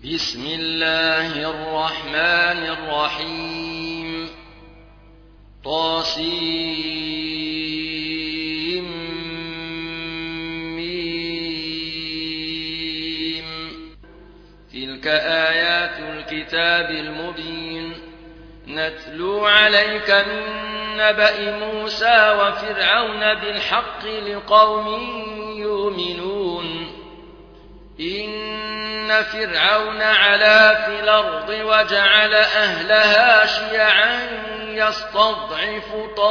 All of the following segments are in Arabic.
بسم الله الرحمن الرحيم طاسيم تلك آيات الكتاب المبين نتلو عليك من نبأ موسى وفرعون بالحق لقوم يؤمنون إن فرعون علا في الأرض وجعل أهلها شيعا يستضعف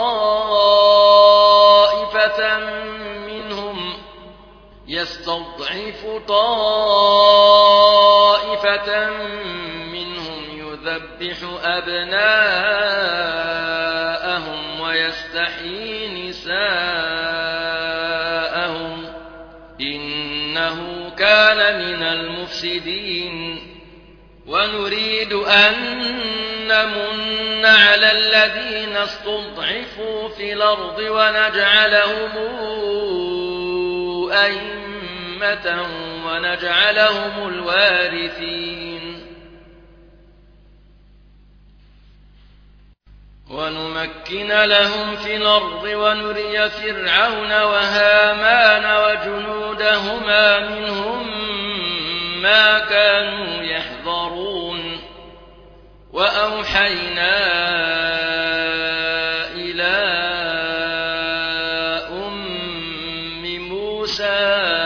طائفة منهم يذبح أبناءهم ويستحيي نساءهم إنه كان من المفسدين ونريد أن نمن على الذين استضعفوا في الأرض ونجعلهم أئمة ونجعلهم الوارثين ونمكن لهم في الأرض ونري فرعون وهامان وجنودهما منهم ما كانوا يحذرون وأوحينا إلى أم موسى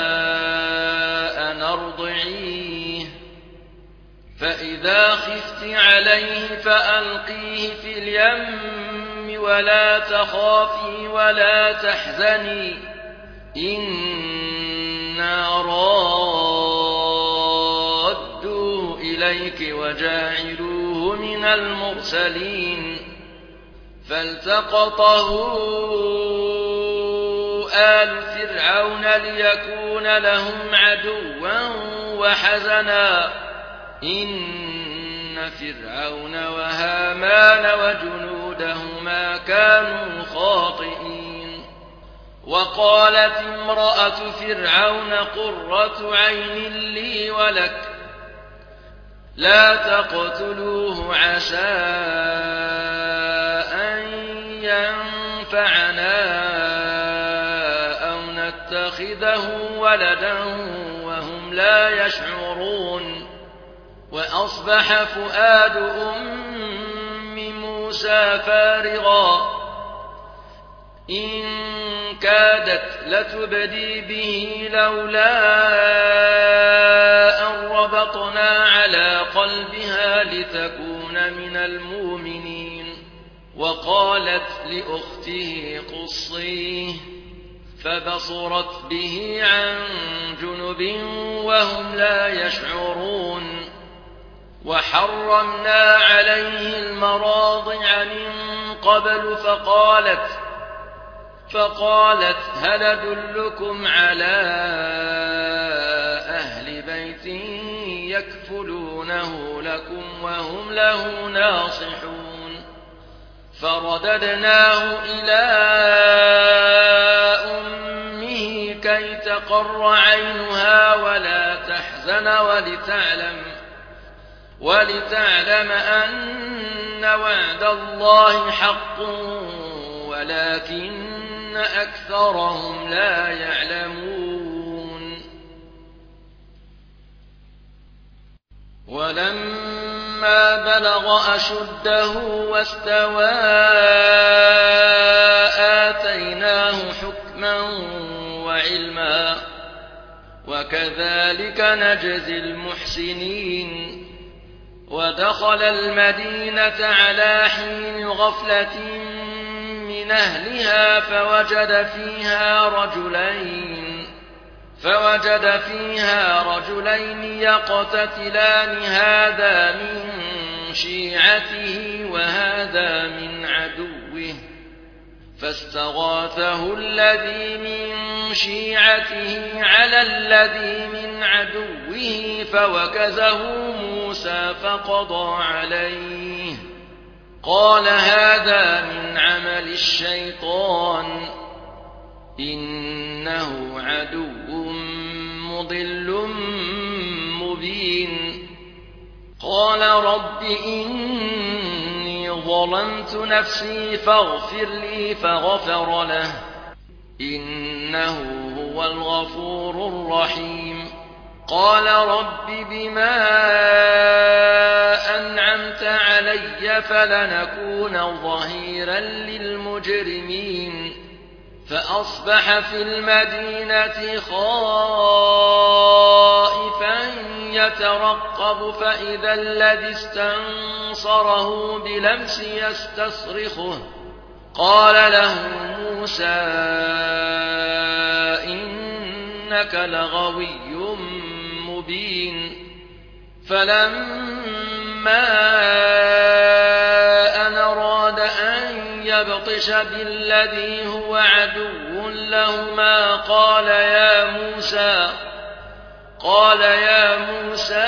أن أرضعيه فإذا خفت عليه فألقيه في اليم ولا تخافي ولا تحزني إنا رادوه إليك وجاعلوه من المرسلين فالتقطه آل فرعون ليكون لهم عدوا وحزنا إن فرعون وهامان وجنودهما كانوا خاطئين وقالت امرأة فرعون قرة عين لي ولك لا تقتلوه عسى أن ينفعنا أو نتخذه ولدا وهم لا يشعرون وأصبح فؤاد أم موسى فارغا إن كادت لتبدي به لولا أن ربطنا على قلبها لتكون من المؤمنين وقالت لأخته قصيه فبصرت به عن جنب وهم لا يشعرون وحرمنا عليه المراضع من قبل فقالت هل أدلكم على أهل بيت يكفلونه لكم وهم له ناصحون فرددناه إلى أمه كي تقر عينها ولا تحزن ولتعلم أن وعد الله حق ولكن أكثرهم لا يعلمون ولما بلغ أشده واستوى آتيناه حكما وعلما وكذلك نجزي المحسنين ودخل المدينة على حين غفلة من أهلها فوجد فيها رجلين يقتتلان هذا من شيعته وهذا من عدوه فاستغاثه الذي من شيعته على الذي من عدوه فوكزه موسى فقضى عليه قال هذا من عمل الشيطان إنه عدو مضل مبين قال رب إني ظلمت نفسي فاغفر لي فغفر له إنه هو الغفور الرحيم قال رب بما أنعمت علي فلنكون ظهيرا للمجرمين فأصبح في المدينة خائفا يترقب فإذا الذي استنصره بلمس يستصرخه قال له موسى إنك لغوي مبين فلما أن أراد أن يبطش بالذي هو عدو لهما قال يا موسى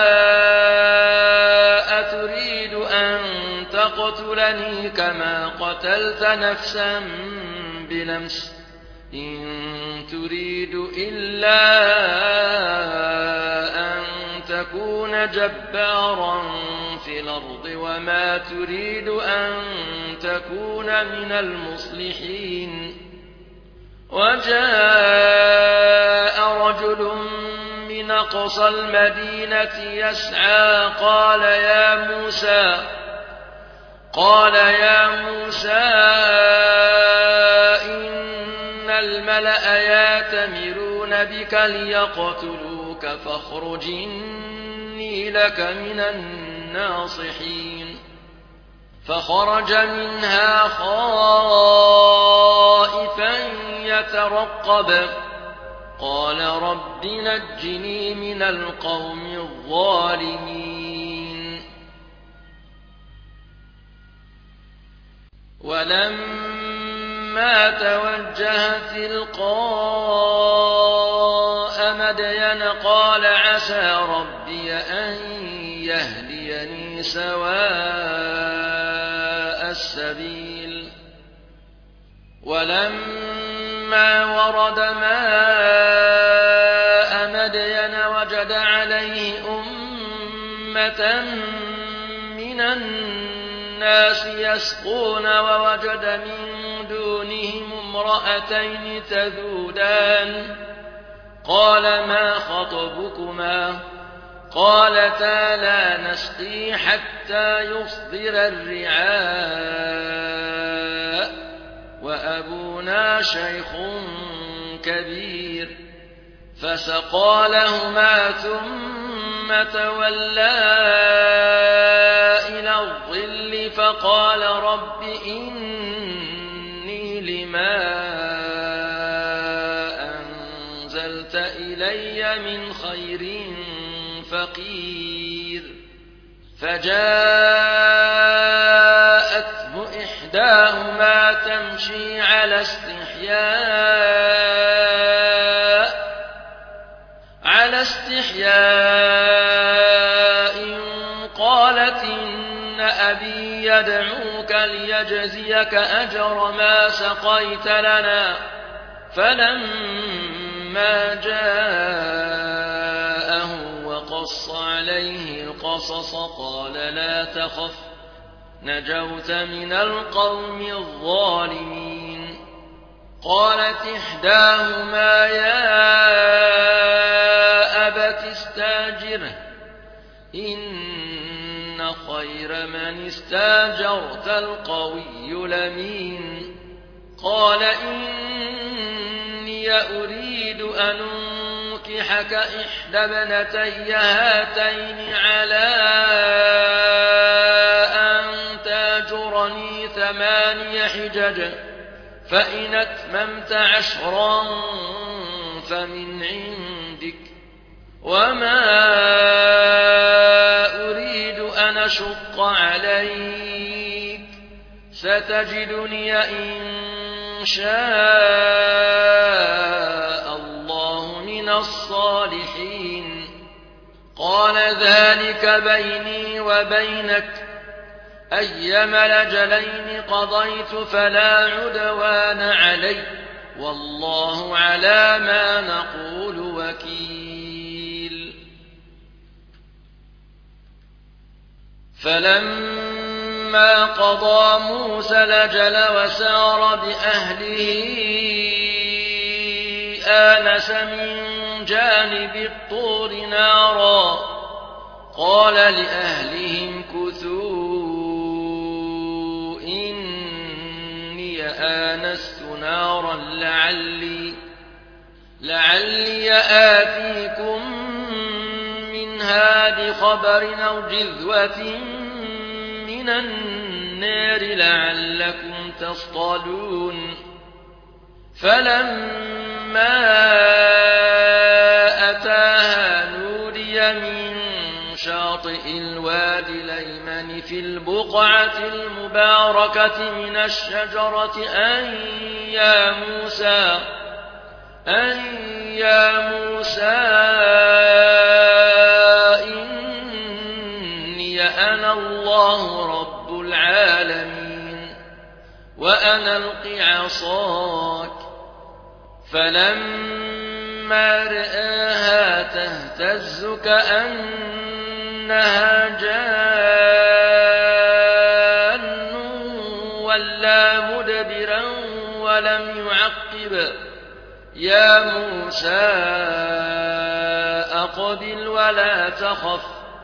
أتريد أن تقتلني كما قتلت نفسا بنفس إن تريد إلا أن تكون جبارا في الأرض وما تريد أن تكون من المصلحين وجاء رجل من أقصى المدينة يسعى قال يا موسى إن الملأ يأتمرون بك ليقتلوك فاخرج إني لك من الناصحين فخرج منها خائفا يترقب قال رب نجني من القوم الظالمين ولما توجه تلقاء مدين قال عسى ربي أن يهديني سواء السبيل ولما ورد ماء مدين وجد عليه أمة من الناس يسقون ووجد من دونهم امرأتين تذودان قال ما خطبكما قالتا لا نسقي حتى يصدر الرعاء وأبونا شيخ كبير فسقى لهما ثم تولى إلى الظل فقال رب إني لما أنزلت إلي من خير فقير فجاءته إحداهما تمشي على استحياء قالت إن أبي يدعوك ليجزيك أجر ما سقيت لنا فلما جاءه وقص عليه القصص قال لا تخف نجوت من القوم الظالمين قالت إحداهما يا أبت استاجره إن خير من استاجرت القوي الأمين قال إني أريد أن أنكحك إحدى ابنتي هاتين على أن تاجرني 8 حجج فإن أتممت 10 فمن عندك وما أريد أن أشق عليك ستجدني إن شاء الله من الصالحين قال ذلك بيني وبينك أيما الأجلين قضيت فلا عدوان علي والله على ما نقول وكيل فلما قضى موسى الأجل وسار بأهله آنس من جانب الطور نارا قال لأهلهم كثوا إني آنست نارا لعلي آتيكم منها بخبر أو جذوة من النار لعلكم تصطلون فلما أتاها نودي من شاطئ الوادي الأيمن في البقعة المباركة من الشجرة أن يا موسى إني أنا الله رب العالمين وأن ألق عصاك فلما رآها تهتز كأنها جان ولا مدبرا ولم يعقب يا موسى أقبل ولا تخف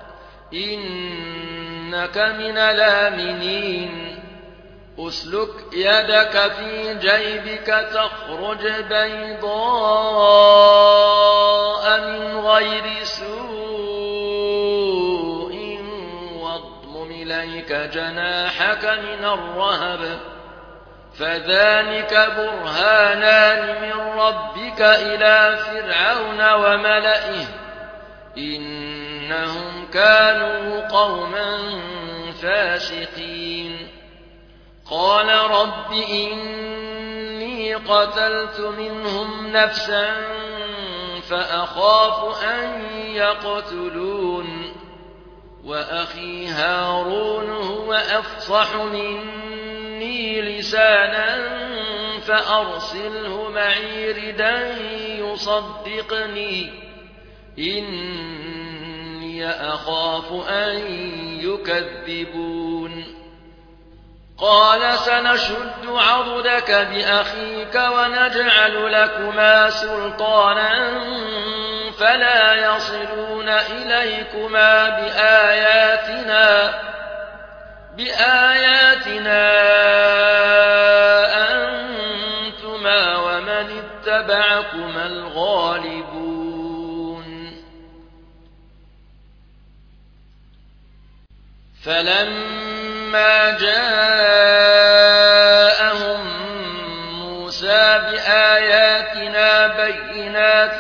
إنك من الآمنين أسلك يدك في جيبك تخرج بيضاء من غير سوء واضمم إليك جناحك من الرهب فذلك برهانان من ربك إلى فرعون وملئه إنهم كانوا قوما فاسقين قال رب إني قتلت منهم نفسا فأخاف أن يقتلون وأخي هارون هو أفصح مني لسانا فأرسله معي ردا يصدقني إني أخاف أن يكذبون قال سنشد عضدك بأخيك ونجعل لكما سلطانا فلا يصلون إليكما بآياتنا أنتما ومن اتبعكما الغالبون فلما جاءهم موسى بآياتنا بينات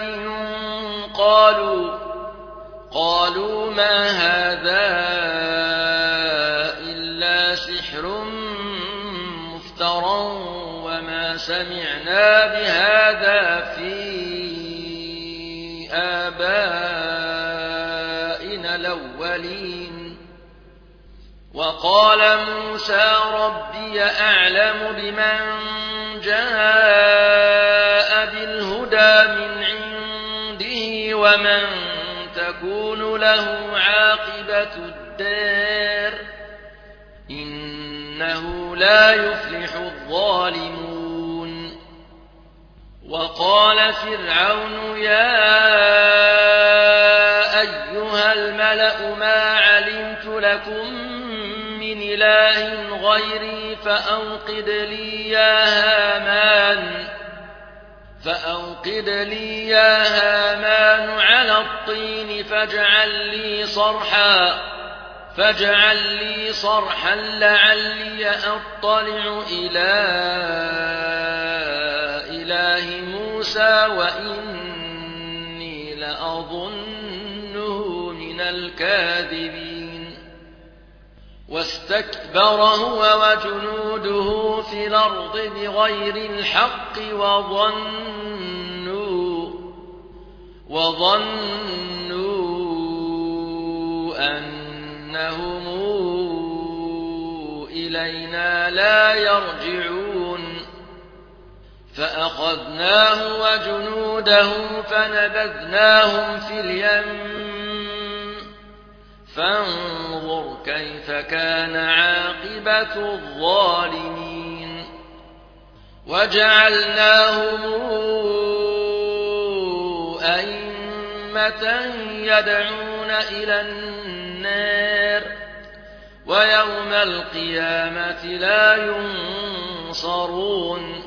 قالوا ما هذا إلا سحر مفترى وما سمعنا بهذا في آبائنا الأولين وقال موسى ربي أعلم بمن جاء بالهدى من عنده ومن تكون له عاقبة الدار إنه لا يفلح الظالمون وقال فرعون يا أيها الملأ ما علمت لكم من إله غيري فأوقد لي يا هامان على الطين فاجعل لي صرحا لعلي أطلع إلى إله موسى وإني لأظنه من الكاذبين واستكبر هو وجنوده في الأرض بغير الحق وظنوا أنهم إلينا لا يرجعون فأخذناه وجنوده فنبذناهم في اليم فانظر كيف كان عاقبة الظالمين وجعلناهم أئمة يدعون إلى النار ويوم القيامة لا ينصرون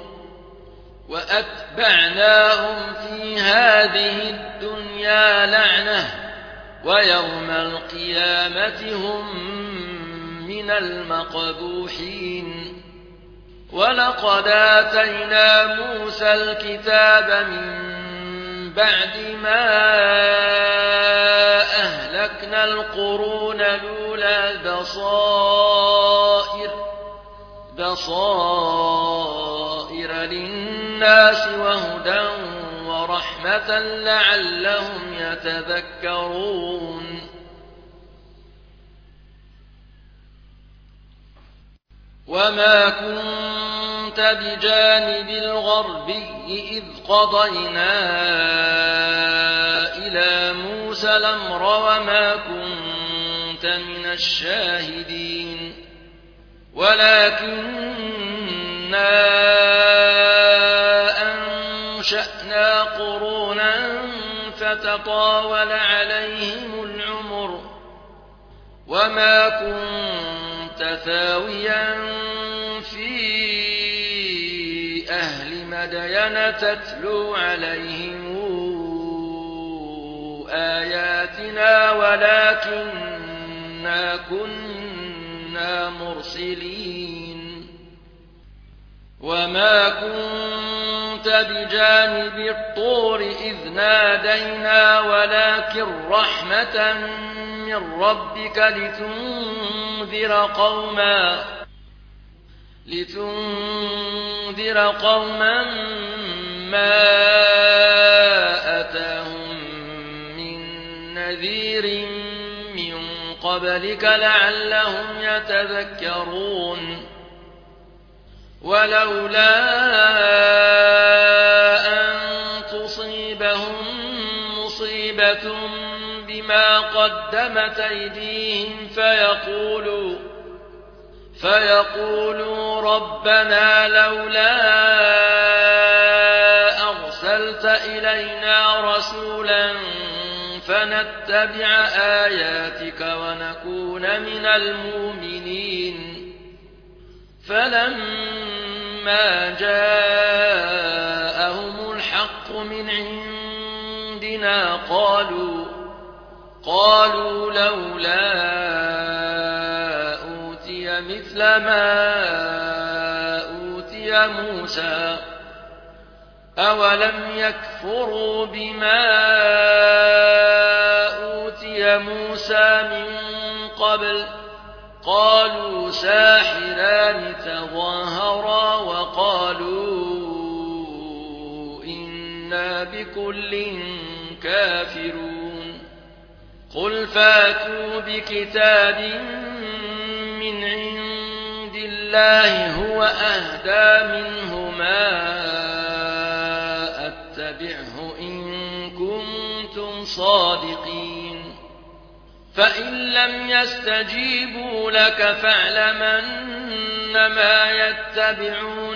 وأتبعناهم في هذه الدنيا لعنة ويوم القيامة هم من المقبوحين ولقد آتينا موسى الكتاب من بعد ما أهلكنا القرون الأولى بصائر للناس وهدى ورحمة لعلهم يتذكرون وما كنت بجانب الغربي إذ قضينا إلى موسى الأمر وما كنت من الشاهدين ولكننا أنشأنا قرونا فتطاول عليهم العمر وما كنت ثاويا في أهل مدين تتلو عليهم آياتنا ولكننا كنا مرسلين وما كنت بجانب الطور إذ نادينا ولكن رحمة من ربك لتنذر قوما ما أتاهم من نذير من قبلك لعلهم يتذكرون ولولا أن تصيبهم مصيبة بما قدمت أيديهم فيقولوا ربنا لولا أرسلت إلينا رسولا فنتبع آياتك ونكون من المؤمنين فلما جاءهم الحق من عندنا قالوا لولا أوتي مثل ما أوتي موسى أولم يكفروا بما أوتي موسى من قبل قالوا ساحران تظاهرا وقالوا إنا بكل كافرون قل فاتوا بكتاب من عند الله هو أهدى منهما أتبعه إن كنتم صادقين فإن لم يستجيبوا لك فاعلم أنما يتبعون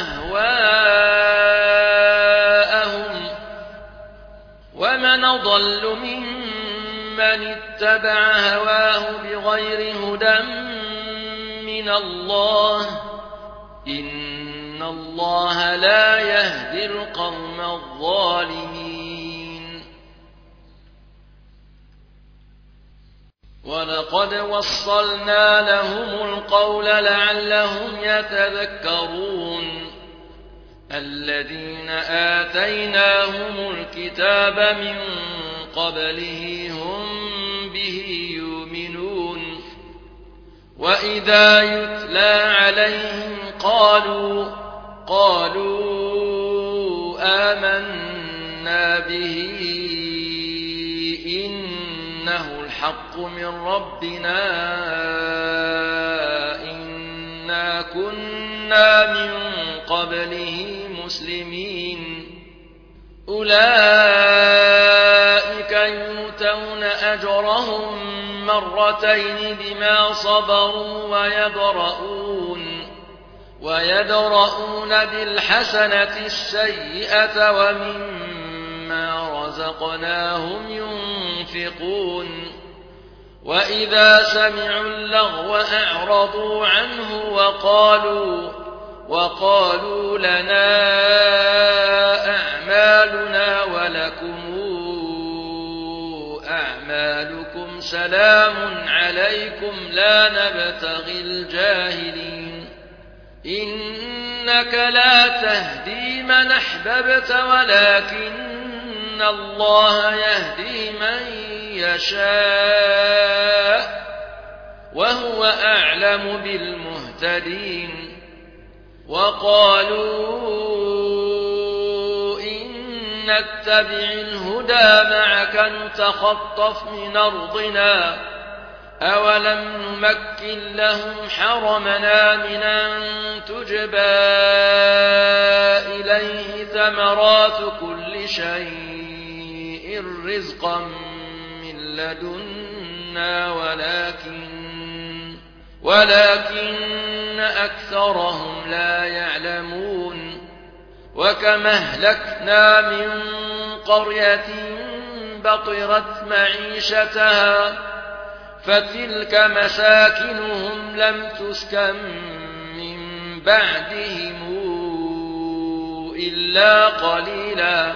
أهواءهم ومن أضل ممن اتبع هواه بغير هدى من الله إن الله لا يهدي القوم الظالمين ولقد وصلنا لهم القول لعلهم يتذكرون الذين آتيناهم الكتاب من قبله هم به يؤمنون وإذا يتلى عليهم قالوا آمنا به إنه الحق من ربنا إنا كنا من قبله مسلمين أولئك يؤتون أجرهم مرتين بما صبروا ويدرؤون بالحسنة السيئة ومما رزقناهم ينفقون وإذا سمعوا اللغو أعرضوا عنه وقالوا لنا أعمالنا ولكم أعمالكم سلام عليكم لا نبتغي الجاهلين إنك لا تهدي من أحببت ولكن الله يهدي من يشاء وهو أعلم بالمهتدين وقالوا إن نتبع الهدى معك نتخطف من أرضنا أولم نمكن لهم حرمنا من أن تجبى إليه ثمرات كل شيء رزقا من لدنا ولكن أكثرهم لا يعلمون وكم أهلكنا من قرية بطرت معيشتها فتلك مساكنهم لم تسكن من بعدهم إلا قليلا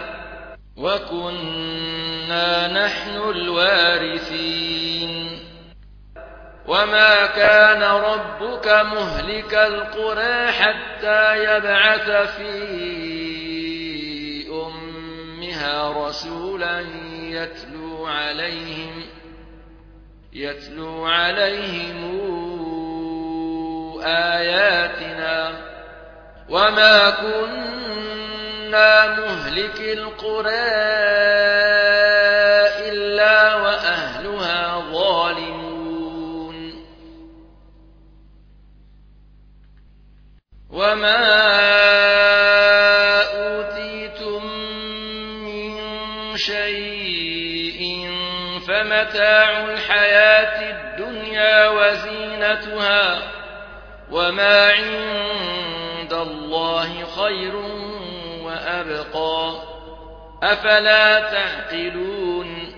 وكنا نحن الوارثين وما كان ربك مهلك القرى حتى يبعث في أمها رسولا يتلو عليهم آياتنا وما كنا مهلك القرى إلا وأهلها ظالمون وما أوتيتم من شيء فمتاع الحياة الدنيا وزينتها وما عند الله خير وأبقى أفلا تعقلون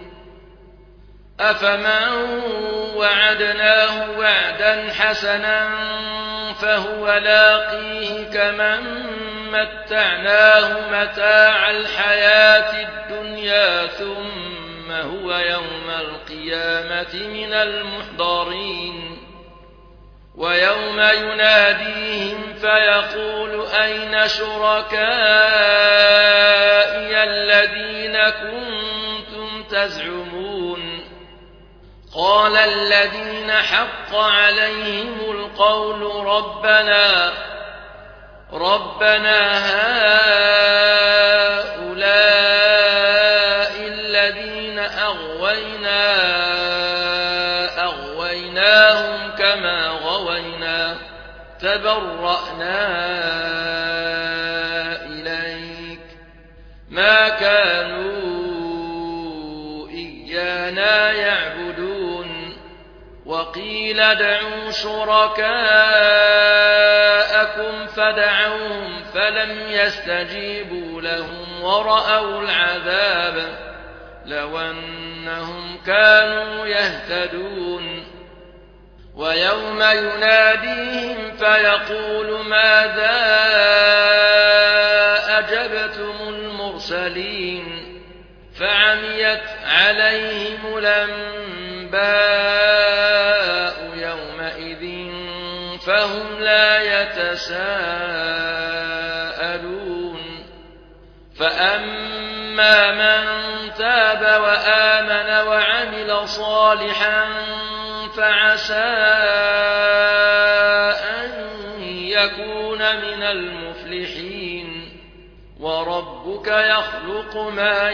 أفمن وعدناه وعدا حسنا فهو لاقيه كمن متعناه متاع الحياة الدنيا ثم هو يوم القيامة من المحضرين ويوم يناديهم فيقول أين شركائي الذين كنتم تزعمون قال الذين حق عليهم القول ربنا هؤلاء الذين أغويناهم كما غوينا تبرأنا إليك ما كانوا إيانا يعبدون وقيل ادعوا شركاءكم فدعوهم فلم يستجيبوا لهم ورأوا العذاب لو أنهم كانوا يهتدون ويوم يناديهم فيقول ماذا أجبتم المرسلين فعميت عليهم الأنباء يومئذ فهم لا يتساءلون فأما من تاب وآمن وعمل صالحا فعسى أن يكون من المفلحين وربك يخلق ما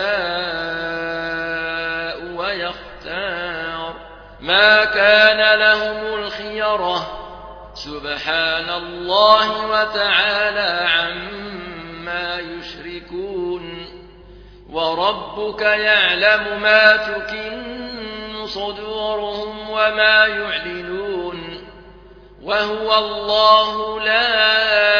يشاء ويختار ما كان لهم الخيرة سبحان الله وتعالى عما يشركون وربك يعلم ما تكن صدورهم وما يعلنون وهو الله لا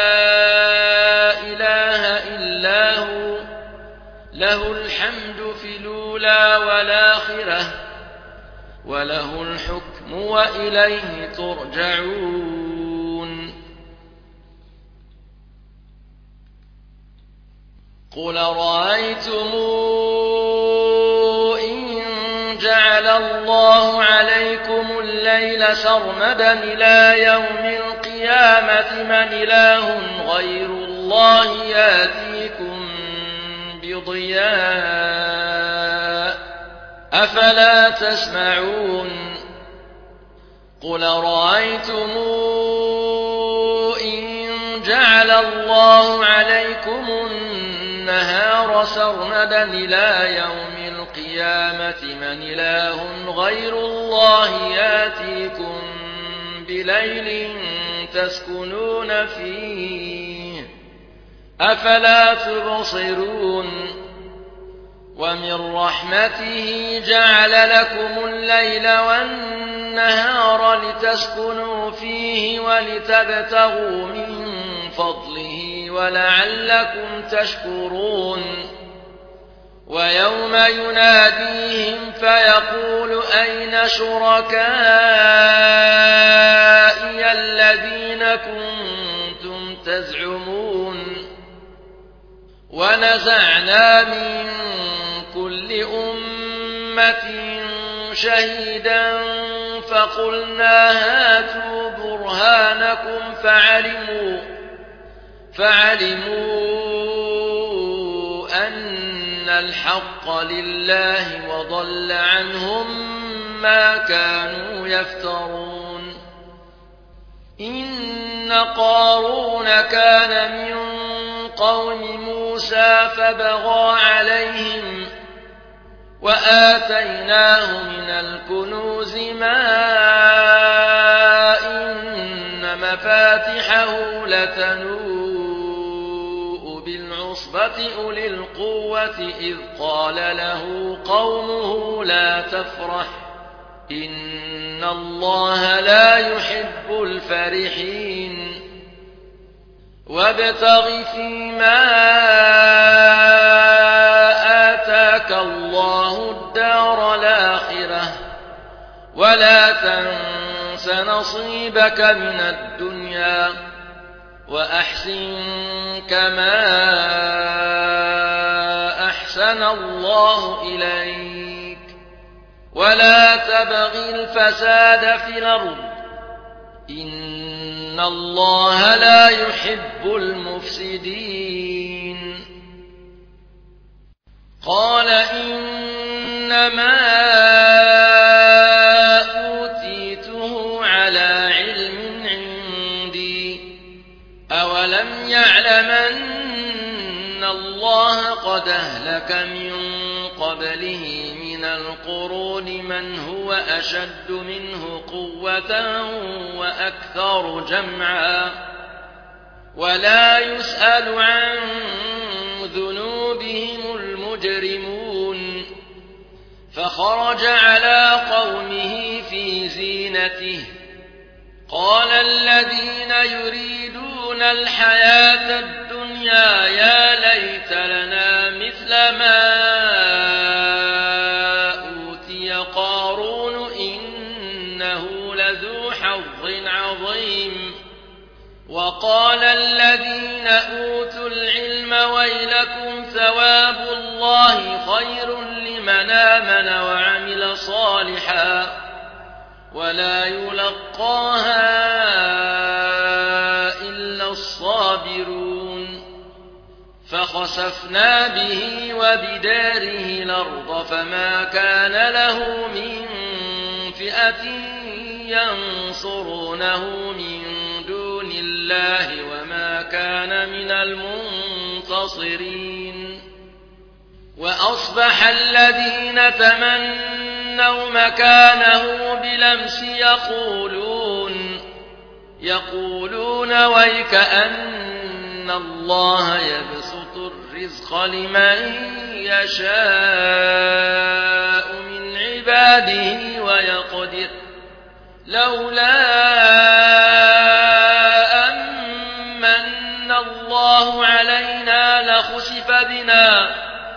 إله إلا هو له الحمد في الأولى والآخرة وله الحكم وإليه ترجعون قل رأيتم إن جعل الله عليكم الليل سرمدا إلى يوم القيامة من إله غير الله يأتيكم بضياء أفلا تسمعون قل رأيتم إن جعل الله عليكم النهار سرمدا إلى يوم القيامة من إله غير الله يأتيكم بليل تسكنون فيه أفلا تبصرون ومن رحمته جعل لكم الليل والنهار لتسكنوا فيه ولتبتغوا من فضله ولعلكم تشكرون ويوم يناديهم فيقول أين شركائي الذين كنتم تزعمون ونزعنا من كل أمة شهيدا فقلنا هاتوا برهانكم فعلموا أن الحق لله وضل عنهم ما كانوا يفترون إن قارون كان من قوم موسى فبغى عليهم وآتيناه من الكنوز ما إن مفاتحه لتنوء بالعصبة أولي القوة إذ قال له قومه لا تفرح إن الله لا يحب الفرحين وابتغ فيما آتاك الله الدار الآخرة ولا تنس نصيبك من الدنيا وأحسن كما أحسن الله إليك ولا تبغ الفساد في الأرض إن الله لا يحب المفسدين قال إنما أوتيته على علم عندي أولم يعلم أن الله قد أهلك من قبله من القرون من هو أشد منه قوة وأكثر جمعا ولا يسأل عن ذنوبهم المجرمون فخرج على قومه في زينته قال الذين يريدون الحياة الدنيا يا ليت لنا مثل ما أوتي قارون إنه لذو حظ عظيم وقال الذين أوتوا العلم ويلكم ثواب الله خير لمن آمن وعمل صالحا ولا يلقاها إلا الصابرون فخسفنا به وبداره الأرض فما كان له من فئة ينصرونه من دون الله وما كان من المنتصرين وأصبح الذين تمنوا مكانه بلمس يقولون ويك أن الله يبسط الرزق لمن يشاء من عباده عباده ويقدر لولا أمن الله علينا لخسف بنا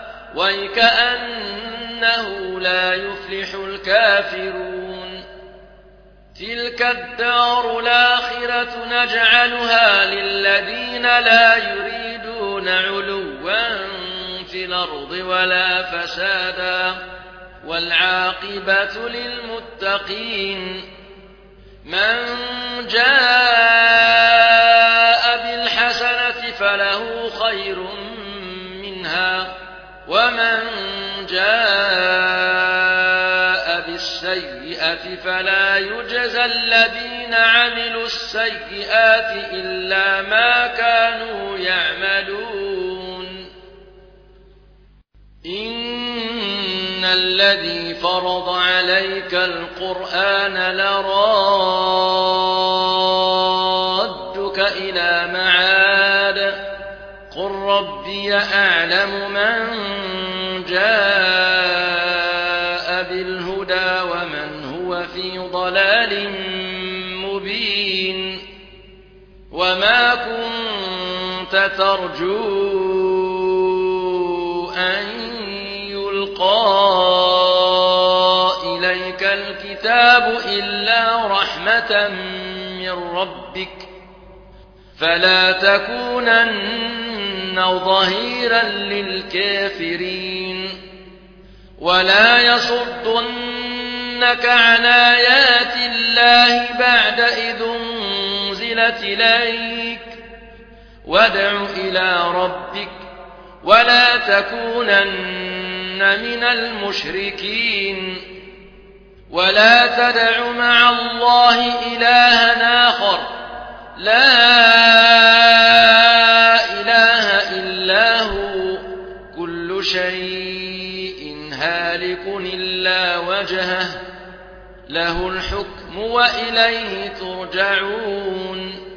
وكأنه لا يفلح الكافرون تلك الدار الآخرة نجعلها للذين لا يريدون علوا في الأرض ولا فسادا والعاقبة للمتقين من جاء بالحسنة فله خير منها ومن جاء بالسيئة فلا يجزى الذين عملوا السيئات إلا ما كانوا يعملون إن الذي فرض عليك القرآن لرادك إلى معاد قل ربي أعلم من جاء بالهدى ومن هو في ضلال مبين وما كنت ترجو أن يلقى إليك الكتاب إلا رحمة من ربك فلا تكونن ظهيرا للكافرين ولا يصدنك عن آيات الله بعد إذ أنزلت إليك وادع إلى ربك ولا تكونن من المشركين ولا تدع مع الله إلها آخر لا إله إلا هو كل شيء هالك إلا وجهه له الحكم وإليه ترجعون